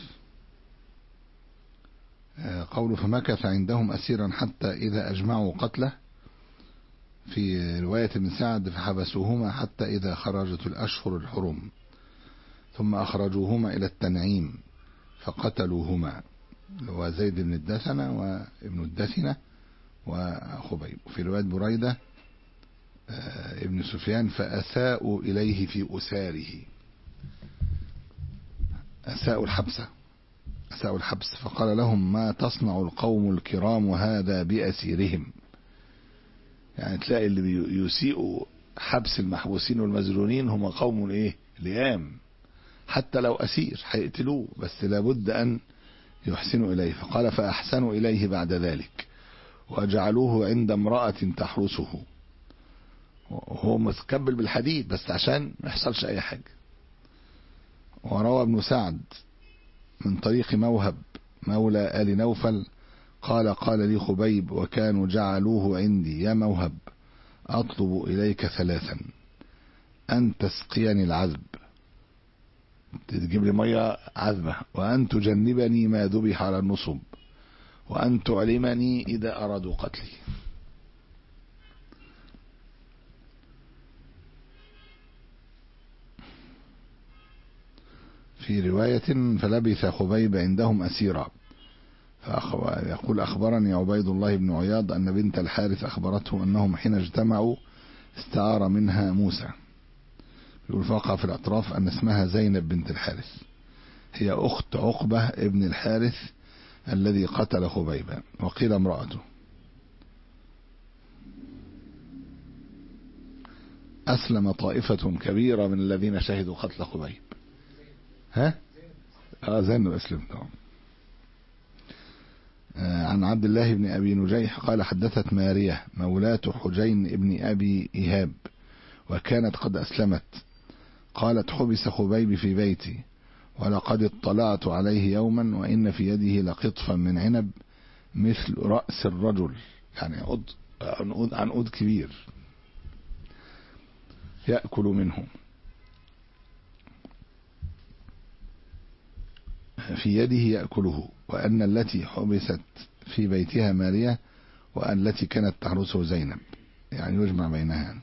قوله فمكث عندهم أسيرا حتى إذا أجمعوا قتله، في رواية ابن سعد فحبسوهما حتى إذا خرجت الأشهر الحرم ثم أخرجوهما إلى التنعيم فقتلوهما، هو زيد بن الدثنة وابن الدثنة وخبيب. في رواية بريدة ابن سفيان فأساءوا إليه في أساره، أساءوا الحبسة أساءوا الحبس فقال لهم ما تصنع القوم الكرام هذا بأسيرهم. يعني تلاقي اللي يسيئوا حبس المحبوسين والمزرونين هم قوم ايه لئام، حتى لو أسير هيقتلوه بس لابد أن يحسنوا إليه. فقال فأحسنوا إليه بعد ذلك وجعلوه عند امرأة تحرسه، وهو متكبل بالحديد بس عشان ما يحصلش أي حاجة. وروى ابن سعد من طريق موهب مولى آل نوفل قال قال لي خبيب وكانوا جعلوه عندي يا موهب أطلب إليك ثلاثا: أن تسقيني العذب، تجيب لي مية عذبة، وأن تجنبني ما ذبح على النصب، وأن تعلمني إذا أرادوا قتلي. في رواية فلبث خبيب عندهم أسيرا. يقول أخبرني عبيد الله بن عياض أن بنت الحارث أخبرته أنهم حين اجتمعوا استعار منها موسى. يقول فقع في الأطراف أن اسمها زينب بنت الحارث، هي أخت عقبة ابن الحارث الذي قتل خبيبا، وقيل امرأته. أسلم طائفة كبيرة من الذين شهدوا قتل خبيب. ها؟ آه زينب أسلم طبعا. آه عن عبد الله بن أبي نجيح قال حدثت مارية مولاة حجين ابن أبي إيهاب وكانت قد أسلمت، قالت حبس خبيب في بيتي ولقد اطلعت عليه يوما وإن في يده لقطفا من عنب مثل رأس الرجل، يعني عود عنقود عنقود كبير يأكل منه، في يده يأكله، وأن التي حبست في بيتها مارية وأن التي كانت تحرسه زينب، يعني يجمع بينها،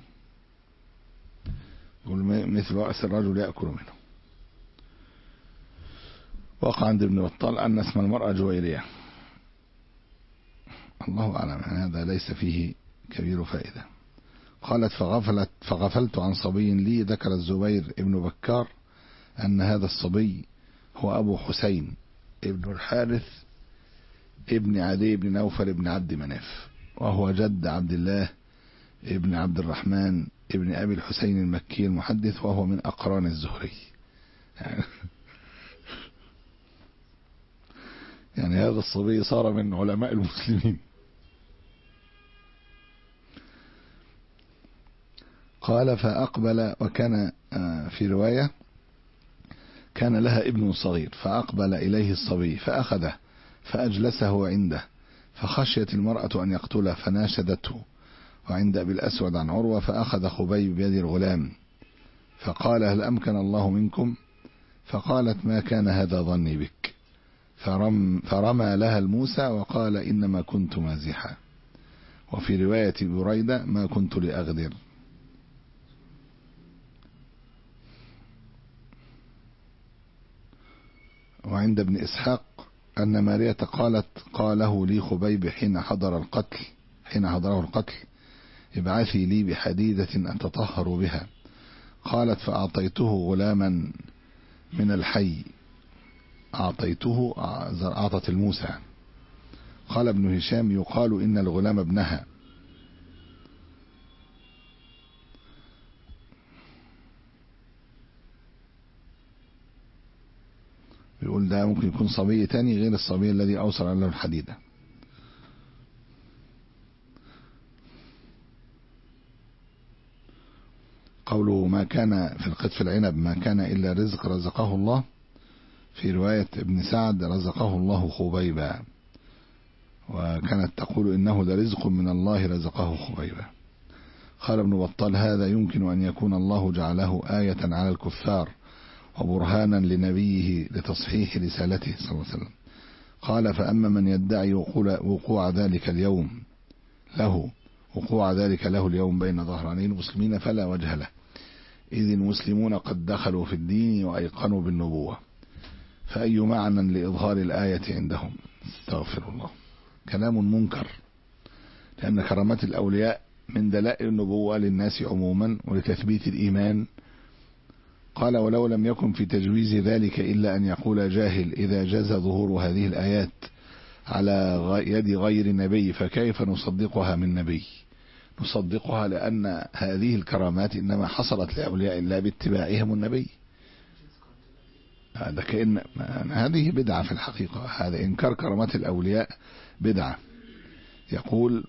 يقول مثل رأس الرجل يأكل منه. وقع عند ابن بطال أن اسم المرأة جويرية، الله أعلم، يعني هذا ليس فيه كبير فائدة. قالت فغفلت فغفلت عن صبي لي، ذكر الزبير ابن بكار أن هذا الصبي هو أبو حسين ابن الحارث ابن عدي بن نوفل ابن عبد مناف، وهو جد عبد الله ابن عبد الرحمن ابن أبي الحسين المكي المحدث، وهو من أقران الزهري. يعني, يعني هذا الصبي صار من علماء المسلمين. قال فأقبل، وكان في رواية كان لها ابن صغير، فأقبل إليه الصبي فأخذه فأجلسه عنده، فخشيت المرأة أن يقتله فناشدته. وعند أبي الأسود عن عروة فأخذ خبيب بيد الغلام فقال هل أمكن الله منكم؟ فقالت ما كان هذا ظني بك، فرم فرمى لها الموسى وقال إنما كنت مازحا. وفي رواية بريدة ما كنت لأغدر. وعند ابن إسحاق أن مارية قالت قاله لي خبيب حين حضر القتل حين حضره القتل ابعثي لي بحديدة أتطهر بها. قالت فأعطيته غلاما من الحي، أعطيته أعطت الموسى. قال ابن هشام يقال إن الغلام ابنها. ممكن يكون صبي تاني غير الصبي الذي أوصل له الحديدة. قوله ما كان في القطف العنب ما كان إلا رزق رزقه الله، في رواية ابن سعد رزقه الله خبيبا، وكانت تقول إنه لرزق من الله رزقه خبيبا. قال ابن بطال هذا يمكن أن يكون الله جعله آية على الكفار وبرهانا لنبيه لتصحيح رسالته صلى الله عليه وسلم. قال فأما من يدعي وقوع ذلك اليوم له وقوع ذلك له اليوم بين ظهراني المسلمين فلا وجه له، إذ المسلمون قد دخلوا في الدين وأيقنوا بالنبوة، فأي معنى لإظهار الآية عندهم؟ استغفر الله. كلام منكر، لأن كرامات الأولياء من دلائل النبوة للناس عموما ولتثبيت الإيمان. قال ولو لم يكن في تجويز ذلك إلا أن يقول جاهل إذا جاز ظهور هذه الآيات على يد غير نبي فكيف نصدقها من نبي؟ نصدقها لأن هذه الكرامات إنما حصلت لأولياء الله باتباعهم النبي. هذا كأن هذه بدعة في الحقيقة، هذا إنكار كرامات الأولياء بدعة. يقول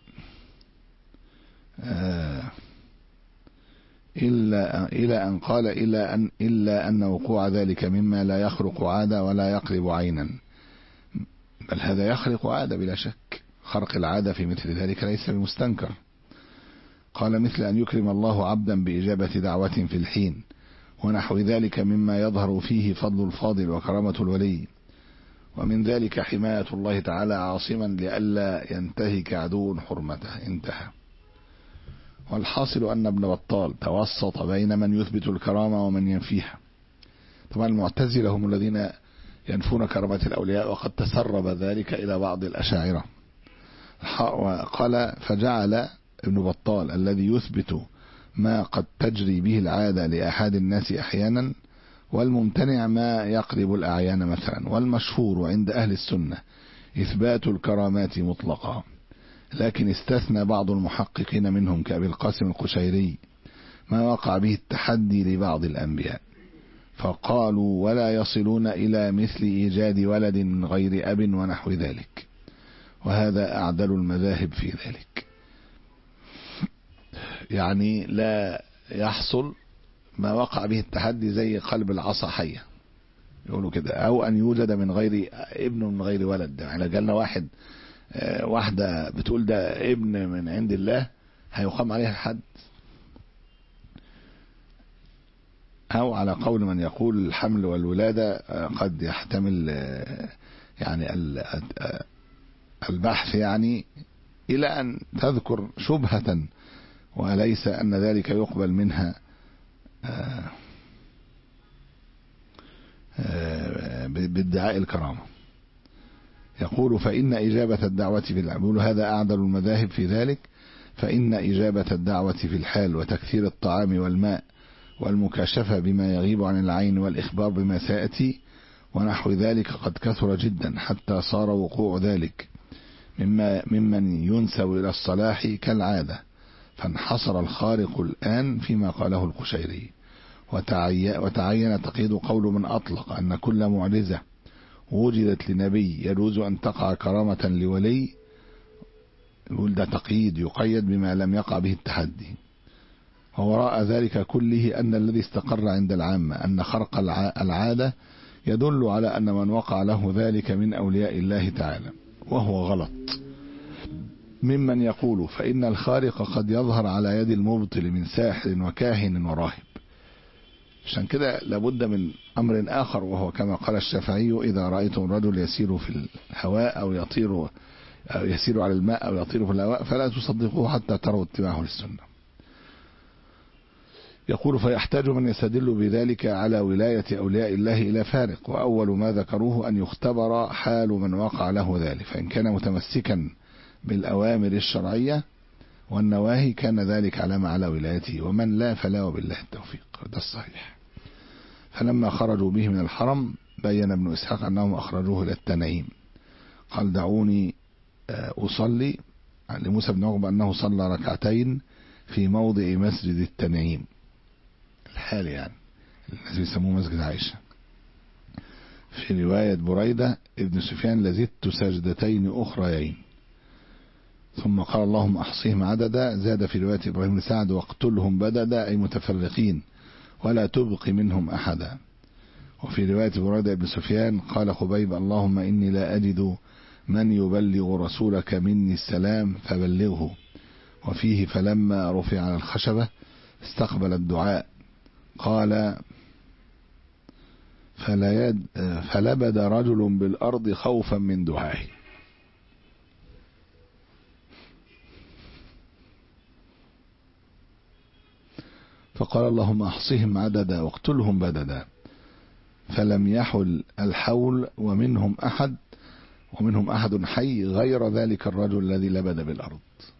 آه إلا إلى أن قال إلا أن إلا أن وقوع ذلك مما لا يخرق عادة ولا يقلب عينا، بل هذا يخرق عادة بلا شك، خرق العادة في مثل ذلك ليس بمستنكر. قال مثل أن يكرم الله عبدا بإجابة دعوة في الحين ونحو ذلك مما يظهر فيه فضل الفاضل وكرامة الولي، ومن ذلك حماية الله تعالى عاصما لئلا ينتهك عدو حرمته. انتهى. والحاصل أن ابن بطال توسط بين من يثبت الكرامة ومن ينفيها. طبعا المعتزلة هم الذين ينفون كرامة الأولياء، وقد تسرب ذلك إلى بعض الأشاعرة. وقال فجعل ابن بطال الذي يثبت ما قد تجري به العادة لأحد الناس أحيانا، والممتنع ما يقلب الأعيان مثلا، والمشهور عند أهل السنة إثبات الكرامات مطلقا، لكن استثنى بعض المحققين منهم كأبي القاسم القشيري ما وقع به التحدي لبعض الأنبياء، فقالوا ولا يصلون إلى مثل إيجاد ولد من غير أب ونحو ذلك، وهذا أعدل المذاهب في ذلك. يعني لا يحصل ما وقع به التحدي زي قلب العصا حية يقولوا كده، أو أن يوجد من غير ابن من غير ولد. يعني جالنا واحد واحدة بتقول ده ابن من عند الله هيقام عليها الحد، أو على قول من يقول الحمل والولادة قد يحتمل يعني البحث يعني إلى أن تذكر شبهة، وليس أن ذلك يقبل منها بادعاء الكرامة. يقول فإن إجابة الدعوة في الحال، هذا أعدل المذاهب في ذلك، فإن إجابة الدعوة في الحال وتكثير الطعام والماء والمكاشفة بما يغيب عن العين والإخبار بما سيأتي ونحو ذلك قد كثر جدا، حتى صار وقوع ذلك مما ممن ينسب إلى الصلاح كالعادة، فانحصر الخارق الآن فيما قاله القشيري. وتعين تقييد قول من أطلق أن كل معجزة وجدت لنبي يجوز أن تقع كرامة لولي، يقول ده تقييد يقيد بما لم يقع به التحدي. ووراء ذلك كله أن الذي استقر عند العامة أن خرق العادة يدل على أن من وقع له ذلك من أولياء الله تعالى، وهو غلط، ممن يقول فإن الخارق قد يظهر على يد المبطل من ساحر وكاهن وراهب. عشان كده لابد من أمر آخر، وهو كما قال الشافعي إذا رأيتم الرجل يسير في الهواء أو يطير أو يسير على الماء أو يطير في الهواء فلا تصدقوه حتى تروا اتباعه للسنة. يقول فيحتاج من يستدل بذلك على ولاية أولياء الله إلى فارق، وأول ما ذكروه أن يختبر حال من وقع له ذلك، فإن كان متمسكا بالأوامر الشرعية والنواهي كان ذلك علامة على ولايته، ومن لا فلا وبالله التوفيق. ده الصحيح. فلما خرجوا به من الحرم بين ابن إسحاق أنهم أخرجوه إلى التنعيم، قال دعوني أصلي لموسى بن عقبة أنه صلى ركعتين في موضع مسجد التنعيم الحالي، يعني الناس بيسموه مسجد عائشة. في رواية بريدة ابن سفيان لزدت سجدتين أخريين. ثم قال اللهم أحصيهم عددا. زاد في رواية إبراهيم بن سعد واقتلهم بددا أي متفرقين ولا تبق منهم أحدا. وفي رواية بريدة ابن سفيان قال خبيب اللهم إني لا أجد من يبلغ رسولك مني السلام فبلغه. وفيه فلما رفع على الخشبة استقبل الدعاء قال فلبد رجل بالأرض خوفا من دعائه. فقال اللهم احصهم عددا واقتلهم بددا. فلم يحل الحول ومنهم أحد ومنهم أحد حي غير ذلك الرجل الذي لبد بالأرض،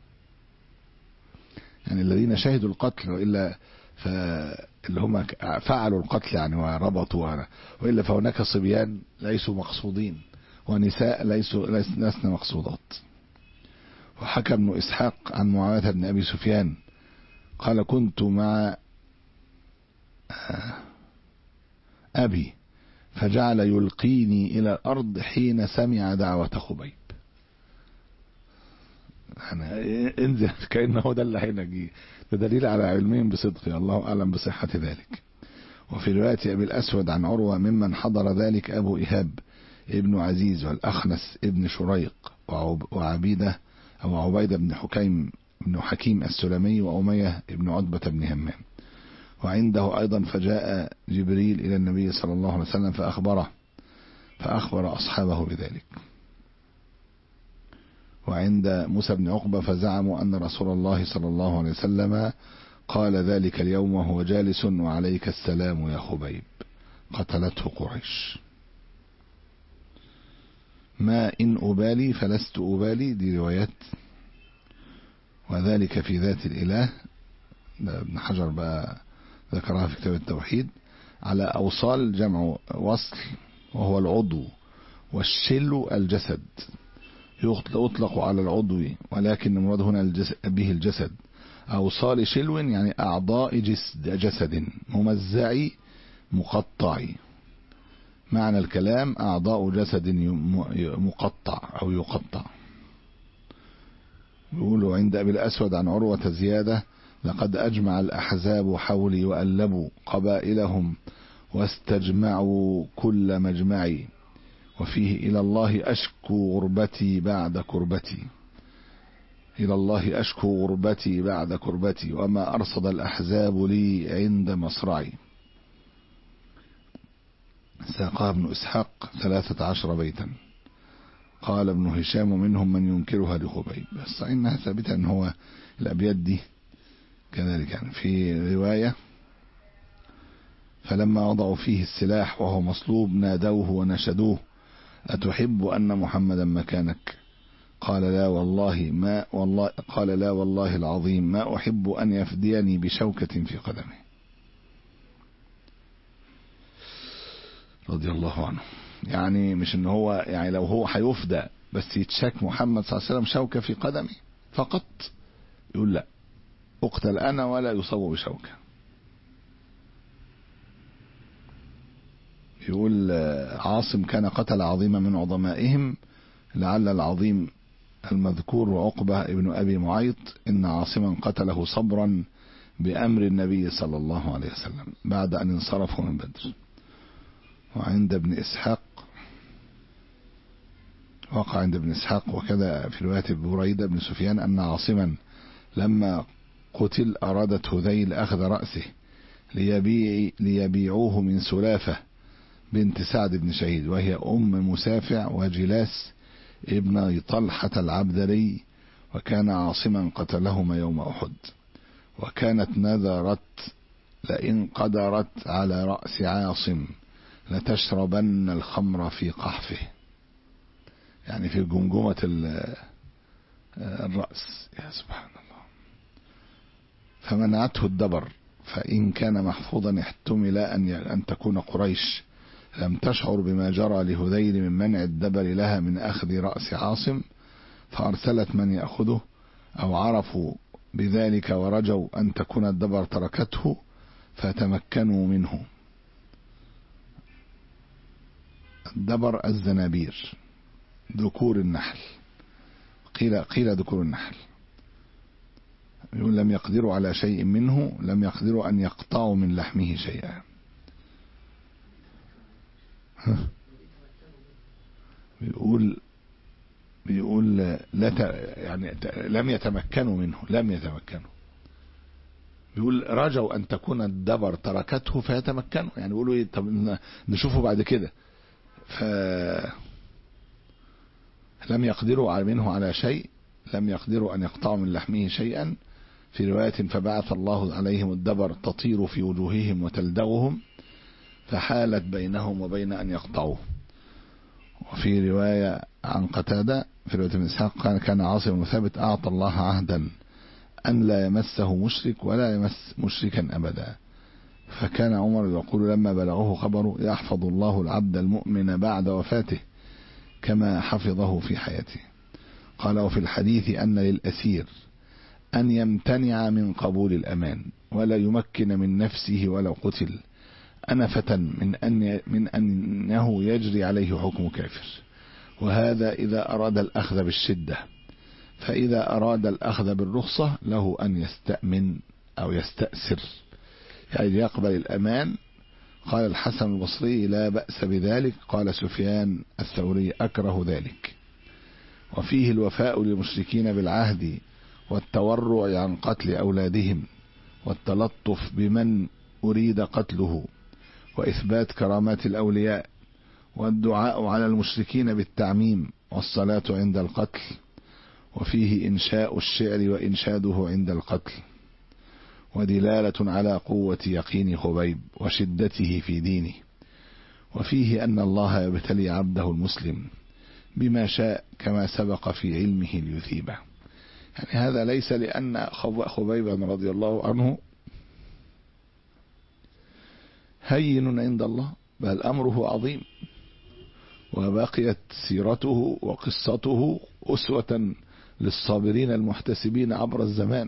يعني الذين شهدوا القتل، وإلا فاللي هم فعلوا القتل يعني وربطوا، وإلا فهناك صبيان ليسوا مقصودين ونساء ليسوا لسنا مقصودات. وحكى ابن إسحاق عن معاوية بن أبي سفيان قال كنت مع أبي فجعل يلقيني إلى الأرض حين سمع دعوة خبيب. يعني انزل كأنه ده اللي هينجيه، ده دليل على علمهم بصدقه، الله أعلم بصحة ذلك. وفي رواية أبي الأسود عن عروة ممن حضر ذلك أبو إيهاب ابن عزيز والأخنس ابن شريق وعبيدة أو عبيدة بن حكيم بن حكيم السلمي وأمية ابن عتبة بن همام. وعنده أيضا فجاء جبريل إلى النبي صلى الله عليه وسلم فأخبره فأخبر أصحابه بذلك. وعند موسى بن عقبة فزعموا أن رسول الله صلى الله عليه وسلم قال ذلك اليوم وهو جالس وعليك السلام يا خبيب قتلته قريش. ما إن أبالي فلست أبالي، دي روايات، وذلك في ذات الإله، ابن حجر بقى ذكرها في كتاب التوحيد. على أوصال جمع وصل وهو العضو، والشل الجسد، يطلق على العضو ولكن المراد هنا الجسد به الجسد. أوصال شلو يعني أعضاء جسد, جسد ممزع مقطع. معنى الكلام أعضاء جسد مقطع أو يقطع. يقولوا عند أبي الأسود عن عروة زيادة لقد أجمع الأحزاب حولي وألبوا قبائلهم واستجمعوا كل مجمعي. وفيه إلى الله أشكو غربتي بعد كربتي، إلى الله أشكو غربتي بعد كربتي وما أرصد الأحزاب لي عند مصرعي. ساقها ابن إسحاق ثلاثة عشر بيتا. قال ابن هشام منهم من ينكرها لخبيب، بس إنها ثابتة أن هو الأبيات دي كذلك. يعني في رواية فلما وضعوا فيه السلاح وهو مصلوب نادوه ونشدوه أتحب أن محمدا مكانك؟ قال لا والله ما والله قال لا والله العظيم ما أحب أن يفديني بشوكة في قدمه، رضي الله عنه. يعني مش ان هو يعني لو هو هيفدى بس يتشاك محمد صلى الله عليه وسلم شوكة في قدمه فقط، يقول لا اقتل انا ولا يصاب بشوكة. يقول عاصم كان قتل عظيما من عظمائهم، لعل العظيم المذكور وعقبة ابن أبي معيط إن عاصما قتله صبرا بأمر النبي صلى الله عليه وسلم بعد أن انصرفوا من بدر. وعند ابن إسحاق وقع عند ابن إسحاق وكذا في رواية بريدة بن سفيان أن عاصما لما قتل أرادت هذيل أخذ رأسه ليبيع ليبيعوه من سلافة بنت سعد بن شهيد وهي أم مسافع وجلاس ابن طلحة العبدري، وكان عاصما قتلهما يوم أحد. وكانت نذرت لئن قدرت على رأس عاصم لتشربن الخمر في قحفه، يعني في جمجمة الرأس. يا سبحان الله. فمنعته الدبر، فإن كان محفوظا احتمل أن أن تكون قريش لم تشعر بما جرى لهذيل من منع الدبر لها من أخذ رأس عاصم فأرسلت من يأخذه، أو عرفوا بذلك ورجوا أن تكون الدبر تركته فتمكنوا منه. الدبر الزنابير ذكور النحل، قيل قيل ذكور النحل. يقول لم يقدروا على شيء منه، لم يقدروا أن يقطعوا من لحمه شيئا. بيقول بيقول لا ت... يعني لم يتمكنوا منه، لم يتمكنوا. بيقول رجوا أن تكون الدبر تركته فيتمكنوا، يعني بيقولوا إيه، طب نشوفه بعد كده. ف لم يقدروا منه على شيء، لم يقدروا أن يقطعوا من لحمه شيئا. في رواية فبعث الله عليهم الدبر تطير في وجوههم وتلدغهم فحالت بينهم وبين أن يقطعوه. وفي رواية عن قتادة في رواية ابن إسحاق كان عاصم بن ثابت أعطى الله عهدا أن لا يمسه مشرك ولا يمس مشركا أبدا. فكان عمر يقول لما بلغه خبره يحفظ الله العبد المؤمن بعد وفاته كما حفظه في حياته. قال وفي الحديث أن للأسير أن يمتنع من قبول الأمان ولا يمكن من نفسه ولو قتل أنفة من أن من أنه يجري عليه حكم كافر، وهذا إذا أراد الأخذ بالشدة. فإذا أراد الأخذ بالرخصة له أن يستأمن أو يستأسر، يعني يقبل الأمان. قال الحسن البصري لا بأس بذلك. قال سفيان الثوري أكره ذلك. وفيه الوفاء للمشركين بالعهد والتورع عن قتل أولادهم والتلطف بمن أريد قتله وإثبات كرامات الأولياء والدعاء على المشركين بالتعميم والصلاة عند القتل. وفيه إنشاء الشعر وإنشاده عند القتل، ودلالة على قوة يقين خبيب وشدته في دينه. وفيه أن الله يبتلي عبده المسلم بما شاء كما سبق في علمه ليثيبه. يعني هذا ليس لأن خبيبا رضي الله عنه هين عند الله، بل أمره عظيم، وبقيت سيرته وقصته أسوة للصابرين المحتسبين عبر الزمان.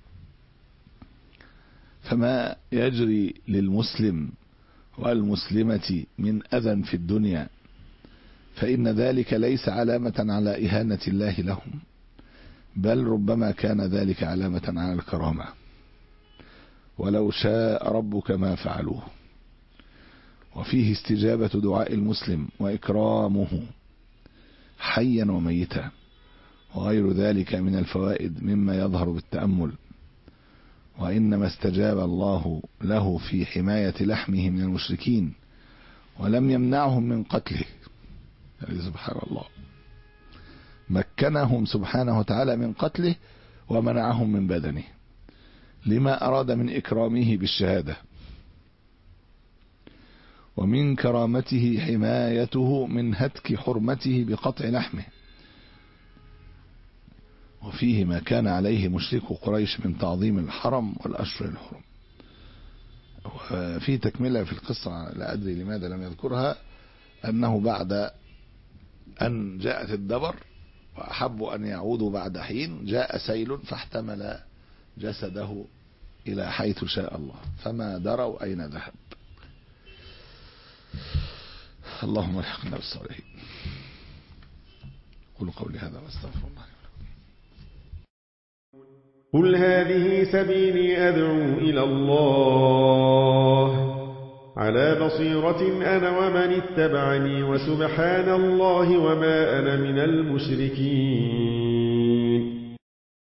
فما يجري للمسلم والمسلمة من أذى في الدنيا فإن ذلك ليس علامة على إهانة الله لهم، بل ربما كان ذلك علامة على الكرامة. ولو شاء ربك ما فعلوه. وفيه استجابة دعاء المسلم وإكرامه حيا وميتا، وغير ذلك من الفوائد مما يظهر بالتأمل. وإنما استجاب الله له في حماية لحمه من المشركين ولم يمنعهم من قتله. يعني سبحان الله، مكنهم سبحانه وتعالى من قتله ومنعهم من بدنه لما أراد من إكرامه بالشهادة، ومن كرامته حمايته من هتك حرمته بقطع لحمه. وفيه ما كان عليه مشرك قريش من تعظيم الحرم والأشهر الحرم. وفي تكملة في القصة لا أدري لماذا لم يذكرها، أنه بعد أن جاءت الدبر وأحبوا أن يعودوا بعد حين جاء سيل فاحتمل جسده إلى حيث شاء الله فما دروا أين ذهب. اللهم الحقنا بالصالحين. قولوا قولي هذا واستغفر الله. قل هذه سبيلي أدعو إلى الله على بصيرة أنا ومن اتبعني وسبحان الله وما أنا من المشركين.